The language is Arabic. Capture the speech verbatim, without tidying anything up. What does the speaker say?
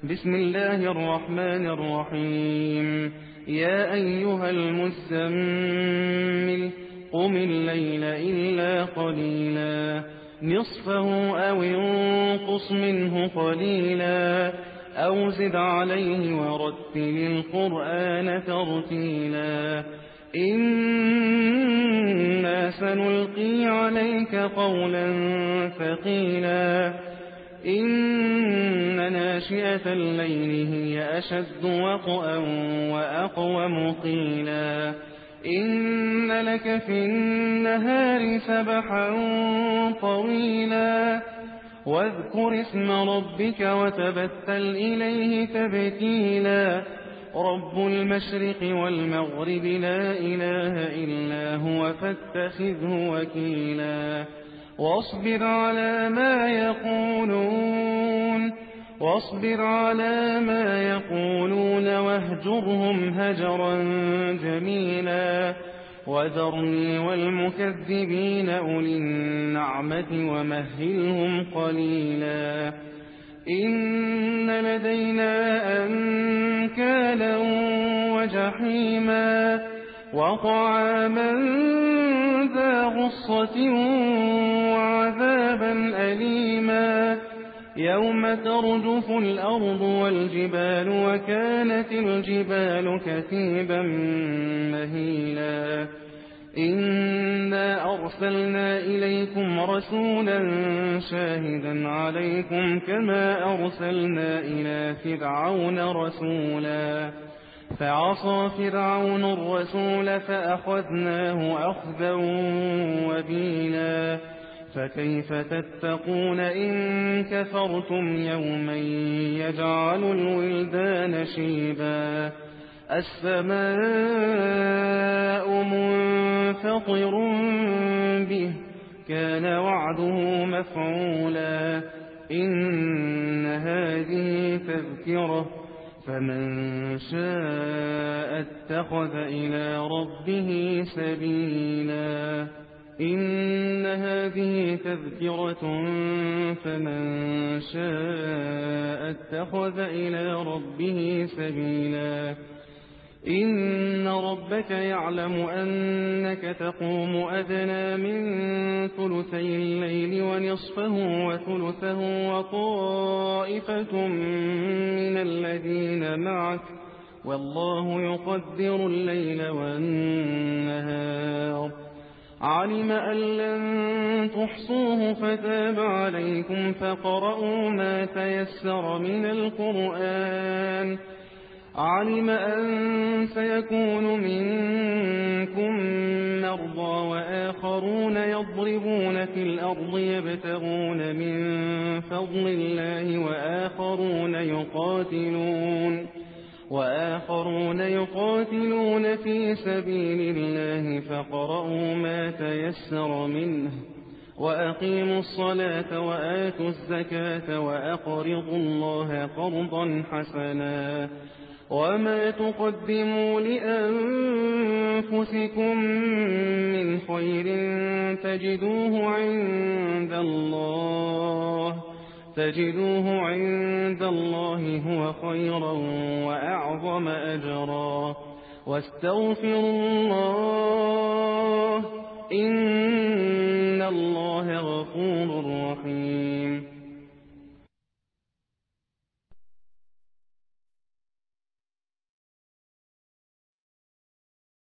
بسم الله الرحمن الرحيم يا أيها المزمل قم الليل إلا قليلا نصفه أو انقص منه قليلا أو زد عليه ورتل القرآن ترتيلا إنا سنلقي عليك قولا ثقيلا إن ناشئة الليل هي أشد وطئا وأقوم قيلا إن لك في النهار سبحا طويلا واذكر اسم ربك وتبتل إليه تبتيلا رب المشرق والمغرب لا إله إلا هو فاتخذه وكيلا واصبر على ما يقولون واصبر على ما يقولون واهجرهم هجرا جميلا وذرني والمكذبين أولي النعمة ومهلهم قليلا إن لدينا أنكالا وجحيما وطعاما ذا غصة وعذابا أليما يوم ترجف الأرض والجبال وكانت الجبال كثيبا مهيلا إنا أرسلنا إليكم رسولا شاهدا عليكم كما أرسلنا إلى فرعون رسولا فعصى فرعون الرسول فأخذناه أخذا وبيلا فكيف تتقون إن كفرتم يوما يجعل الولدان شيبا السماء منفطر به كان وعده مفعولا إن هذه تذكرة فمن شاء اتخذ إلى ربه سبيلا إن هذه تذكرة فمن شاء اتخذ إلى ربه سبيلا إن ربك يعلم أنك تقوم أدنى من ثلثي الليل ونصفه وثلثه وطائفة من الذين معك والله يقدر الليل والنهار علم أن لن تحصوه فتاب عليكم فقرؤوا ما تيسر من القرآن علم أن سيكون منكم مرضى وآخرون يضربون في الأرض يبتغون من فضل الله وآخرون يقاتلون وآخرون يقاتلون في سبيل الله فاقرؤوا ما تيسر منه وأقيموا الصلاة وآتوا الزكاة وأقرضوا الله قرضا حسنا وما تقدموا لأنفسكم من خير تجدوه عند الله تجدوه عند الله هو خيرا وأعظم أجرا واستغفروا الله إن الله غفور رحيم